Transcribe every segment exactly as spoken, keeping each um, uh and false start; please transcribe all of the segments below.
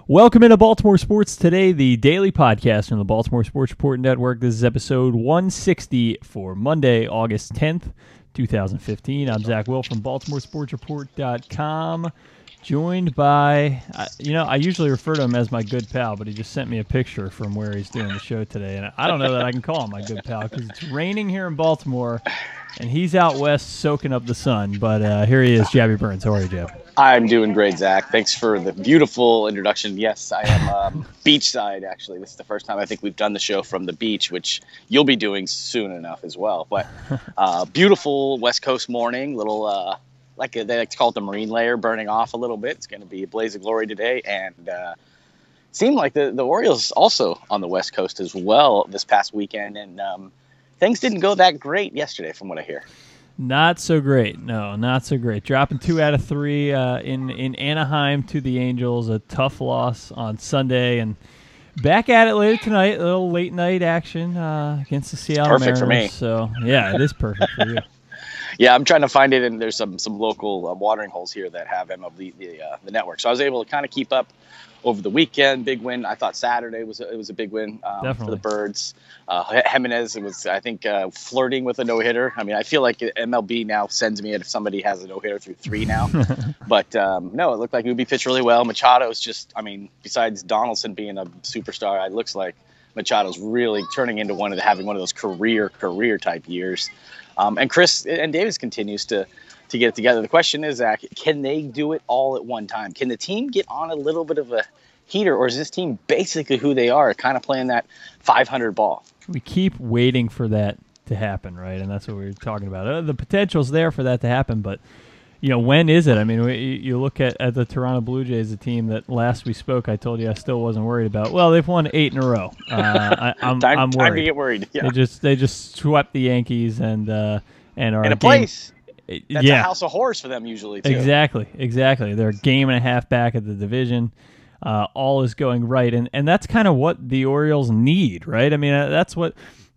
Welcome into Baltimore Sports Today, the daily podcast from the Baltimore Sports Report Network. This is episode one sixty for Monday, August tenth, twenty fifteen. I'm Zach Will from Baltimore Sports Report dot com, joined by, you know, I usually refer to him as my good pal, but he just sent me a picture from where he's doing the show today, and I don't know that I can call him my good pal because it's raining here in Baltimore, and he's out west soaking up the sun, but uh, here he is, Jabby Burns. How are you, Jab? I'm doing great, Zach. Thanks for the beautiful introduction. Yes, I am um, beachside, actually. This is the first time I think we've done the show from the beach, which you'll be doing soon enough as well. But uh, beautiful West Coast morning, little, uh, like they like to call it the marine layer, burning off a little bit. It's going to be a blaze of glory today. And uh, seemed like the, the Orioles also on the West Coast as well this past weekend. And um, things didn't go that great yesterday from what I hear. Not so great. No, not so great. Dropping two out of three uh, in, in Anaheim to the Angels. A tough loss on Sunday. And back at it later tonight. A little late night action uh, against the Seattle Perfect Mariners. for me. So, yeah, it is perfect for you. Yeah, I'm trying to find it, and there's some some local uh, watering holes here that have M L B, the, uh, the network. So I was able to kind of keep up over the weekend. Big win. I thought Saturday was a, it was a big win um, for the Birds. Uh, Jimenez was, I think, uh, flirting with a no-hitter. I mean, I feel like M L B now sends me it if somebody has a no-hitter through three now. But, um, no, it looked like Ubi pitched really well. Machado's just, I mean, besides Donaldson being a superstar, it looks like Machado's really turning into one of the, having one of those career, career-type years. Um, and Chris and Davis continues to to get it together. The question is, Zach, can they do it all at one time? Can the team get on a little bit of a heater, or is this team basically who they are, kind of playing that five hundred ball? We keep waiting for that to happen, right? And that's what we were talking about. Uh, the potential's there for that to happen, but you know, when is it? I mean, we, you look at, at the Toronto Blue Jays, a team that last we spoke, I told you I still wasn't worried about. Well, they've won eight in a row. Uh, I, I'm, time, I'm worried. Time to get worried. Yeah. They just they just swept the Yankees and uh, and are in a game, place. That's yeah. a house of horrors for them usually, too. Exactly, exactly. They're a game and a half back at the division. Uh, all is going right, and and that's kind of what the Orioles need, right? I mean, uh, that's what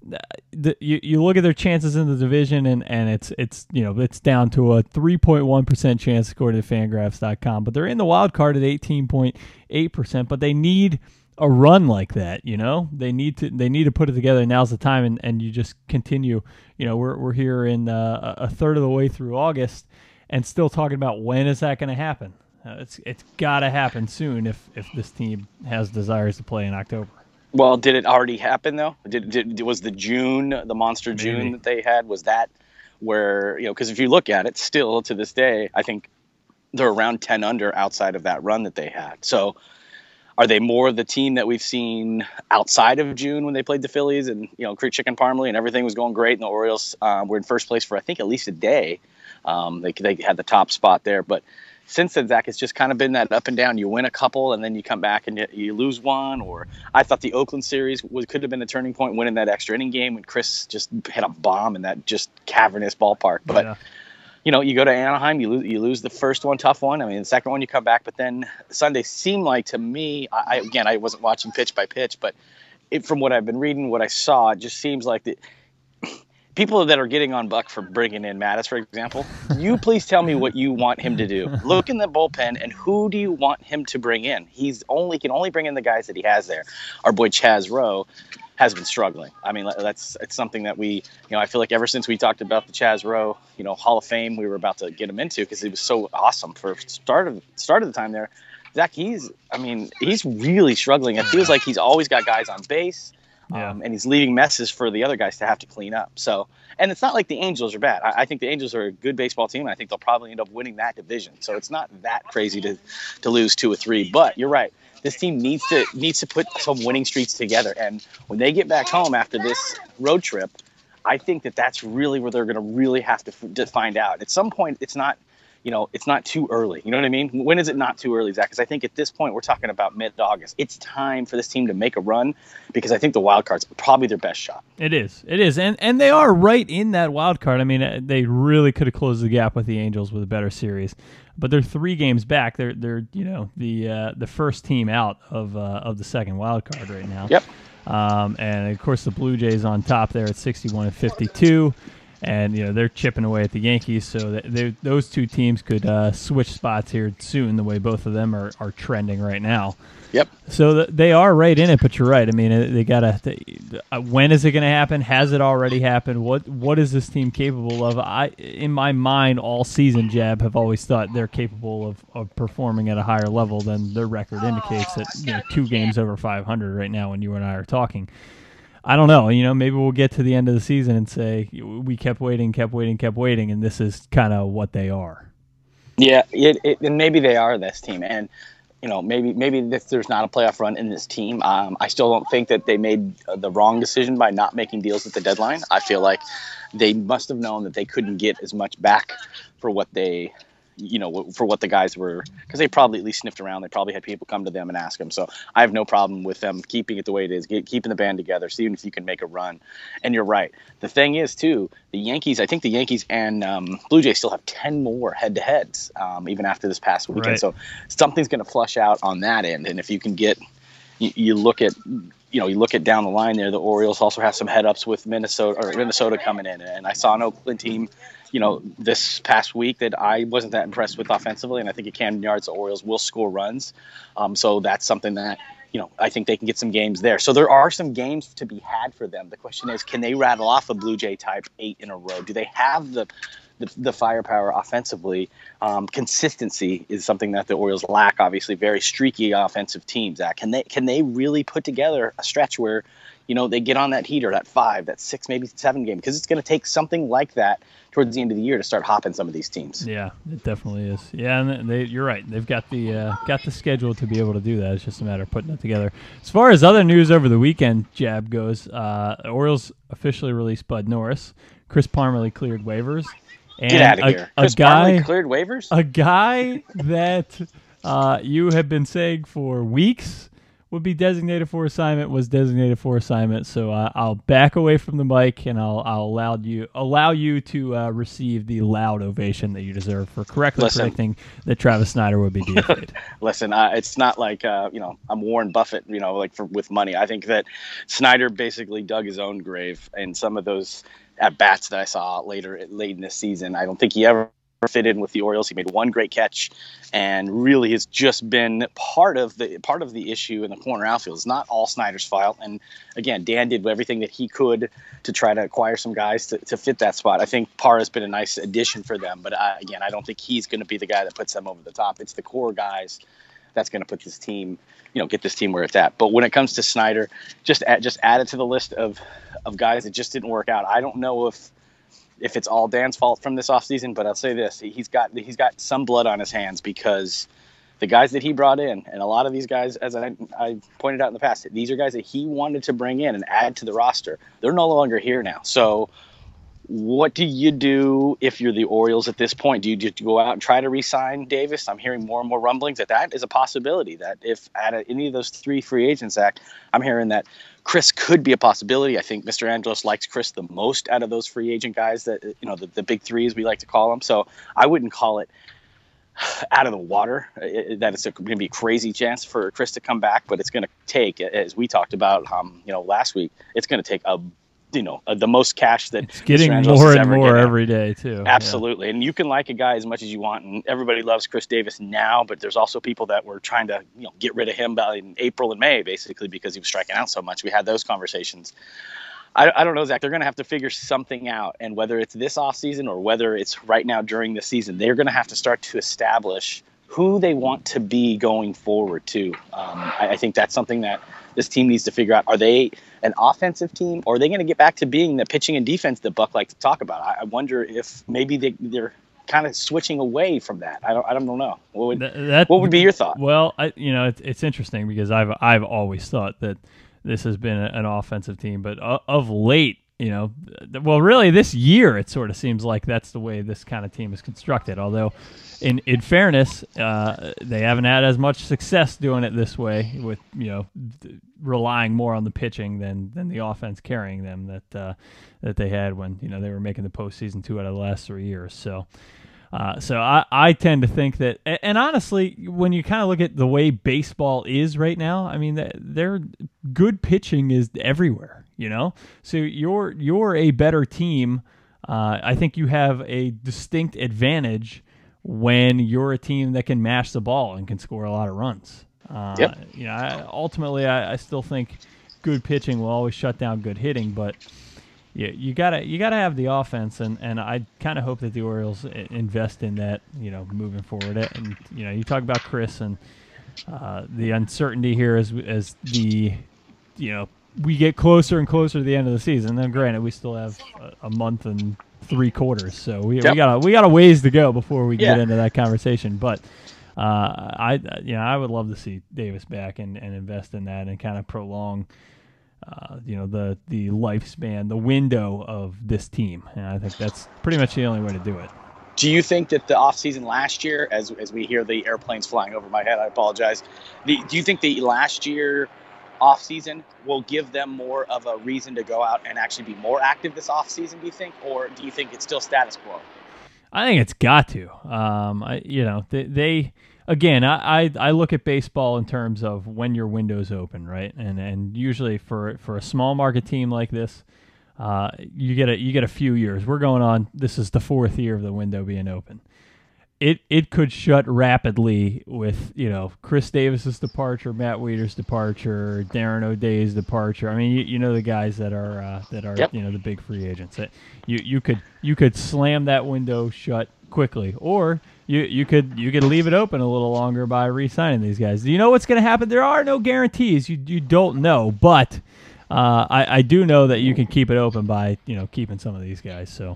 the, you you look at their chances in the division, and, and it's it's you know it's down to a three point one percent chance according to Fangraphs dot com, but they're in the wild card at eighteen point eight percent. But they need a run like that, you know. They need to they need to put it together. Now's the time, and, and you just continue. You know, we're we're here in uh, a third of the way through August, and still talking about when is that going to happen. Uh, it's it's got to happen soon if, if this team has desires to play in October. Well, did it already happen though? Did, did was the June, the monster June Maybe. that they had, was that where, you know, because if you look at it, still to this day, I think they're around ten under outside of that run that they had. So are they more the team that we've seen outside of June when they played the Phillies and, you know, Creek Chicken Parmalee and everything was going great and the Orioles um, were in first place for, I think, at least a day. Um, they, they had the top spot there. But since then, Zach, it's just kind of been that up and down. You win a couple and then you come back and you, you lose one. Or I thought the Oakland series was, could have been a turning point, winning that extra inning game when Chris just hit a bomb in that just cavernous ballpark. But yeah. You know, you go to Anaheim, you lose, you lose the first one, tough one. I mean, the second one you come back, but then Sunday seemed like to me, I, again, I wasn't watching pitch by pitch, but it, from what I've been reading, what I saw, it just seems like the people that are getting on Buck for bringing in Mattis, for example, you please tell me what you want him to do. Look in the bullpen, and who do you want him to bring in? He's only can only bring in the guys that he has there. Our boy Chaz Rowe has been struggling. I mean, that's it's something that we, you know, I feel like ever since we talked about the Chaz Rowe, you know, Hall of Fame, we were about to get him into because he was so awesome for start of start of the time there. Zach, he's, I mean, he's really struggling. It feels like he's always got guys on base, yeah. um, and he's leaving messes for the other guys to have to clean up. So, and it's not like the Angels are bad. I, I think the Angels are a good baseball team, and I think they'll probably end up winning that division. So it's not that crazy to to lose two or three. But you're right. This team needs to needs to put some winning streaks together. And when they get back home after this road trip, I think that that's really where they're going to really have to, f- to find out. At some point, it's not, you know, it's not too early. You know what I mean? When is it not too early, Zach? Because I think at this point, we're talking about mid-August. It's time for this team to make a run because I think the wild card's probably their best shot. It is. It is. And and they are right in that wild card. I mean, they really could have closed the gap with the Angels with a better series. But they're three games back. They're they're you know the uh, the first team out of uh, of the second wild card right now. Yep. Um, and of course the Blue Jays on top there at sixty-one and fifty-two. and you know they're chipping away at the Yankees. So that they, those two teams could uh, switch spots here soon. The way both of them are, are trending right now. Yep. So the, they are right in it, but you're right. I mean, they gotta. They, uh, when is it going to happen? Has it already happened? What What is this team capable of? I, in my mind, all season, Jab have always thought they're capable of, of performing at a higher level than their record indicates. At you know, two games over five hundred right now, when you and I are talking. I don't know. You know, maybe we'll get to the end of the season and say we kept waiting, kept waiting, kept waiting, and this is kind of what they are. Yeah, it, it, and maybe they are this team, and. You know, maybe maybe if there's not a playoff run in this team, um, I still don't think that they made the wrong decision by not making deals at the deadline. I feel like they must have known that they couldn't get as much back for what they, you know, for what the guys were, because they probably at least sniffed around. They probably had people come to them and ask them. So I have no problem with them keeping it the way it is, get, keeping the band together, seeing if you can make a run. And you're right. The thing is, too, the Yankees, I think the Yankees and um, Blue Jays still have ten more head-to-heads um, even after this past weekend. Right. So something's going to flush out on that end. And if you can get, you, you look at, you know, you look at down the line there, the Orioles also have some head-ups with Minnesota or Minnesota coming in. And I saw an Oakland team, you know, this past week that I wasn't that impressed with offensively. And I think at Camden Yards, the Orioles will score runs. Um, so that's something that, you know, I think they can get some games there. So there are some games to be had for them. The question is, can they rattle off a Blue Jay type eight in a row? Do they have the the, the firepower offensively? Um, consistency is something that the Orioles lack. Obviously, very streaky offensive teams. Zach, can they can they really put together a stretch where, you know, they get on that heater, that five, that six, maybe seven game? Because it's going to take something like that towards the end of the year to start hopping some of these teams. Yeah, it definitely is. Yeah, and they, you're right. They've got the uh, got the schedule to be able to do that. It's just a matter of putting it together. As far as other news over the weekend, Jab goes, uh, Orioles officially released Bud Norris. Chris Parmelee cleared waivers. And Get out of a, here. A Chris guy Parmelee cleared waivers? A guy that uh, you have been saying for weeks would be designated for assignment was designated for assignment. So uh, I'll back away from the mic and I'll I'll allow you allow you to uh, receive the loud ovation that you deserve for correctly Listen. predicting that Travis Snyder would be D F A'd. Listen, uh, it's not like uh, you know I'm Warren Buffett, you know, like for with money. I think that Snyder basically dug his own grave, and some of those at bats that I saw later late in this season, I don't think he ever fit in with the Orioles. He made one great catch, and really has just been part of the part of the issue in the corner outfield. It's not all Snyder's fault. And again, Dan did everything that he could to try to acquire some guys to, to fit that spot. I think Parr has been a nice addition for them, but uh, again, I don't think he's going to be the guy that puts them over the top. It's the core guys that's going to put this team, you know, get this team where it's at. But when it comes to Snyder, just add, just add it to the list of of guys that just didn't work out. I don't know if if it's all Dan's fault from this offseason, but I'll say this: he's got he's got some blood on his hands, because the guys that he brought in, and a lot of these guys, as I, I pointed out in the past, these are guys that he wanted to bring in and add to the roster. They're no longer here now. So what do you do if you're the Orioles at this point? Do you just go out and try to re-sign Davis? I'm hearing more and more rumblings that that is a possibility, that if at any of those three free agents act, I'm hearing that Chris could be a possibility. I think Mister Angelos likes Chris the most out of those free agent guys, that, you know, the, the big three, as we like to call them. So I wouldn't call it out of the water that it's going to be a crazy chance for Chris to come back, but it's going to take, as we talked about, um, you know, last week, it's going to take a you know, uh, the most cash that it's getting more and more every day too. Absolutely. Yeah. And you can like a guy as much as you want, and everybody loves Chris Davis now, but there's also people that were trying to, you know, get rid of him in April and May, basically, because he was striking out so much. We had those conversations. I, I don't know, Zach. They're going to have to figure something out, and whether it's this offseason or whether it's right now during the season, they're going to have to start to establish who they want to be going forward too. Um, I, I think that's something that this team needs to figure out. Are they an offensive team, or are they going to get back to being the pitching and defense that Buck likes to talk about? I, I wonder if maybe they, they're kind of switching away from that. I don't. I don't know. What would that, that, what would be your thought? Well, I, you know, it's, it's interesting because I've I've always thought that this has been an offensive team, but of late, you know, well, really this year it sort of seems like that's the way this kind of team is constructed. Although, in in fairness, uh, they haven't had as much success doing it this way, with, you know, relying more on the pitching than than the offense carrying them that uh, that they had when, you know, they were making the postseason two out of the last three years. So. Uh, so I, I tend to think that, and honestly, when you kind of look at the way baseball is right now, I mean, they're good pitching is everywhere, you know. So you're you're a better team Uh, I think you have a distinct advantage when you're a team that can mash the ball and can score a lot of runs. Uh, Yep. You know, I, ultimately, I, I still think good pitching will always shut down good hitting, but you, you gotta you gotta have the offense, and, and I kind of hope that the Orioles invest in that. You know, moving forward, and you know, you talk about Chris and uh, the uncertainty here as as the you know we get closer and closer to the end of the season. Then, granted, we still have a, a month and three quarters, so we, Yep. we got a, we got a ways to go before we Yeah. get into that conversation. But uh, I you know I would love to see Davis back and, and invest in that and kind of prolong uh, you know the the lifespan, the window of this team, and I think that's pretty much the only way to do it. Do you think that the offseason last year, as as we hear the airplanes flying over my head, I apologize. The, do you think the last year offseason will give them more of a reason to go out and actually be more active this offseason, do you think? Or do you think it's still status quo? I think it's got to. Um, I, you know, they, they again, I, I, I look at baseball in terms of when your window's open, right? And and usually for for a small market team like this, uh, you get a you get a few years. We're going on. This is the fourth year of the window being open. It it could shut rapidly with, you know, Chris Davis's departure, Matt Wieters' departure, Darren O'Day's departure. I mean, you, you know the guys that are uh, that are Yep. you know the big free agents. That you you could you could slam that window shut quickly, or you you could you could leave it open a little longer by re-signing these guys. Do you know what's going to happen? There are no guarantees. You you don't know, but uh, I I do know that you can keep it open by you know keeping some of these guys. So.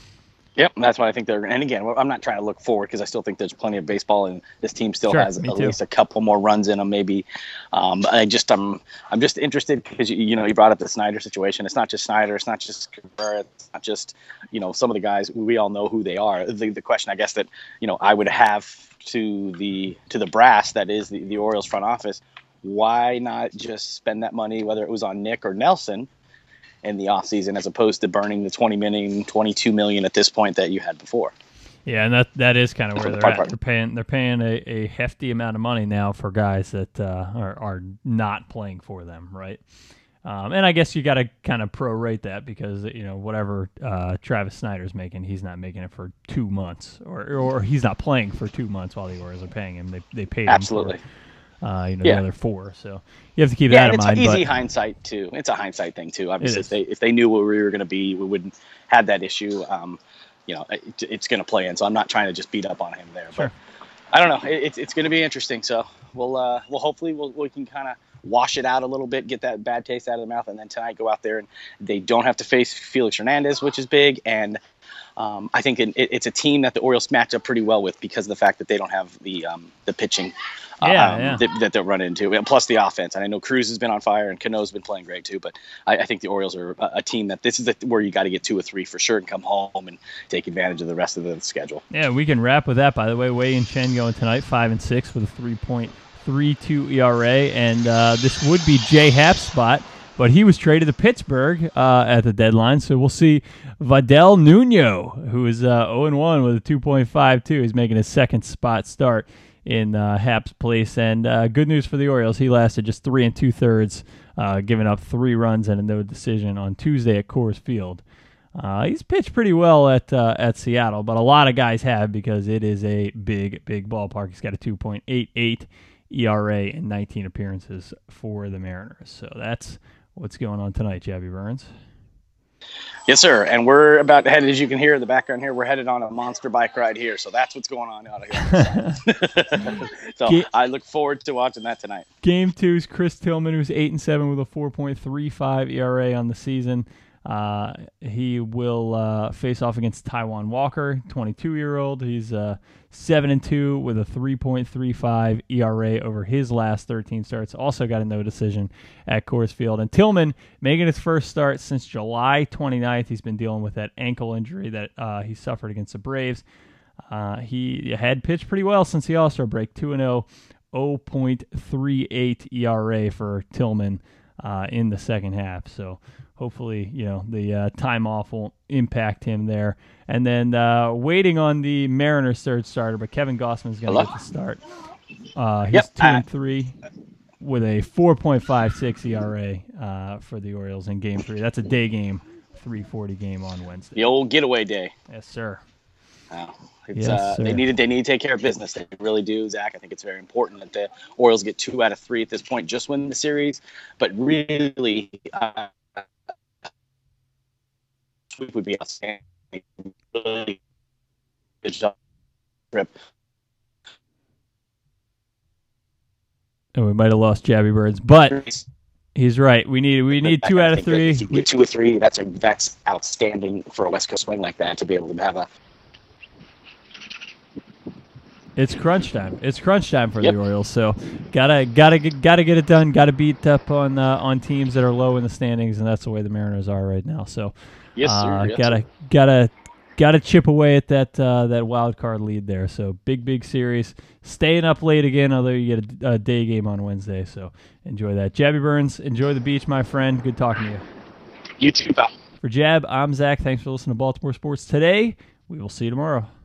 Yep, that's what I think they're. And again, I'm not trying to look forward because I still think there's plenty of baseball, and this team still Sure, has me at too. least a couple more runs in them, maybe. Um, I just I'm I'm just interested because you, you know you brought up the Snyder situation. It's not just Snyder. It's not just Cabrera. It's not just you know some of the guys. We all know who they are. The the question I guess that you know I would have to the to the brass that is the, the Orioles front office. Why not just spend that money, whether it was on Nick or Nelson, in the offseason as opposed to burning the twenty million, twenty-two million at this point that you had before? Yeah, and that that is kind of where the they're fun at. part. They're paying they're paying a, a hefty amount of money now for guys that uh, are are not playing for them, right? Um, and I guess you got to kind of prorate that because you know whatever uh, Travis Snyder's making, he's not making it for two months, or or he's not playing for two months while the Orioles are paying him. They they paid him Absolutely. for, uh, you know Yeah. the other four, so you have to keep Yeah, that and in it's mind. easy But hindsight too. It's a hindsight thing too. Obviously, is. if they if they knew where we were going to be, we wouldn't have that issue. Um, you know, it, it's going to play in. So I'm not trying to just beat up on him there. Sure. But I don't know. It, it's it's going to be interesting. So we'll uh, we'll hopefully we'll, we can kind of wash it out a little bit, get that bad taste out of the mouth, and then tonight go out there and they don't have to face Felix Hernandez, which is big. And um, I think it, it, it's a team that the Orioles match up pretty well with because of the fact that they don't have the um, the pitching. Yeah, um, yeah. That, that they'll run into, and plus the offense. And I know Cruz has been on fire, and Cano's been playing great too. But I, I think the Orioles are a, a team that this is the, where you got to get two or three for sure and come home and take advantage of the rest of the schedule. Yeah, we can wrap with that. By the way, Wei and Chen going tonight, five and six with a three point three two E R A, and uh, this would be Jay Happ's spot, but he was traded to Pittsburgh uh, at the deadline, so we'll see Vidal Nuno, who is uh, zero and one with a two point five two. He's making his second spot start in uh, Happ's place, and uh, good news for the Orioles. He lasted just three and two thirds, uh, giving up three runs and a no decision on Tuesday at Coors Field. Uh, he's pitched pretty well at uh, at Seattle, but a lot of guys have because it is a big, big ballpark. He's got a two point eight eight E R A in nineteen appearances for the Mariners. So that's what's going on tonight, Jabby Burns. Yes, sir. And we're about to head, as you can hear in the background here, we're headed on a monster bike ride here. So that's what's going on out here. So Ga- I look forward to watching that tonight. Game two's Chris Tillman, who's eight and seven with a four point three five E R A on the season. Uh, he will uh, face off against Taijuan Walker, twenty-two-year-old. He's uh, seven and two with a three point three five E R A over his last thirteen starts. Also got a no decision at Coors Field. And Tillman making his first start since July twenty-ninth. He's been dealing with that ankle injury that uh, he suffered against the Braves. Uh, he had pitched pretty well since the All-Star break, two and oh, zero point three eight E R A for Tillman uh, in the second half. So hopefully, you know, the uh, time off won't impact him there. And then uh, waiting on the Mariners' third starter, but Kevin Gossman's going to get the start. Uh, he's Yep. two and three with a four point five six E R A uh, for the Orioles in Game Three. That's a day game three forty game on Wednesday. The old getaway day. Yes, sir. Wow. It's, Yes, uh, sir. they need they need to take care of business. They really do, Zach. I think it's very important that the Orioles get two out of three at this point, just win the series. But really, uh, sweep would be outstanding. Really good job. Trip. And we might have lost Jabby Burns, but he's right. We need we need two out of three. If you get two or three, that's a, that's outstanding for a West Coast swing like that to be able to have a. It's crunch time. It's crunch time for Yep. the Orioles. So gotta gotta get gotta get it done. Gotta beat up on uh, on teams that are low in the standings, and that's the way the Mariners are right now. So Yes, sir. uh, Yes, gotta sir. gotta gotta chip away at that uh, that wild card lead there. So big big series. Staying up late again, although you get a, a day game on Wednesday. So enjoy that. Jabby Burns, enjoy the beach, my friend. Good talking to you. You too, pal. For Jab, I'm Zach. Thanks for listening to Baltimore Sports Today. We will see you tomorrow.